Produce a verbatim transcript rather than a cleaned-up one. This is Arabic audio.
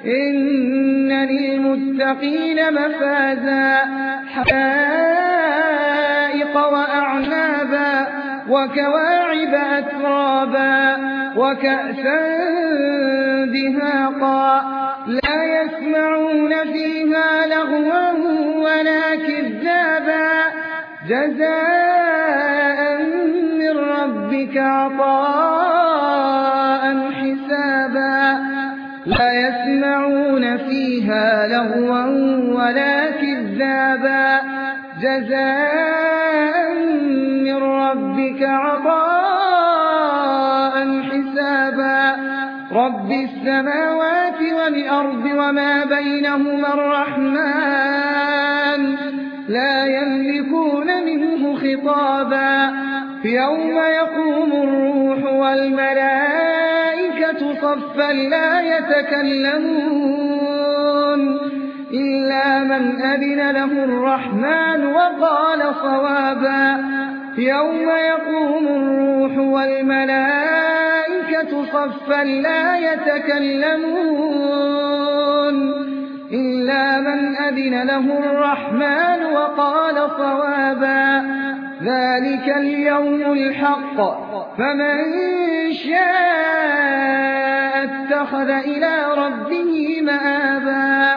إن للمتقين مفازا حدائق وأعنابا وكواعب أترابا وكأسا دهاقا لا يسمعون فيها لغوا ولا كذابا جزاء من ربك عطاء حسابا لا يسمعون فيها لغوا ولا كذابا جزاء من ربك عطاء حسابا رب السماوات والأرض وما بينهما الرحمن لا يملكون منه خطابا يوم يقوم الروح والملائكة صفا لا يتكلمون إلا من أذن له الرحمن وقال صوابا يوم يقوم الروح والملائكة صفا لا يتكلمون إلا من أذن له الرحمن وقال صوابا ذلك اليوم الحق فمن شاء اتخذ إلى ربه مآبا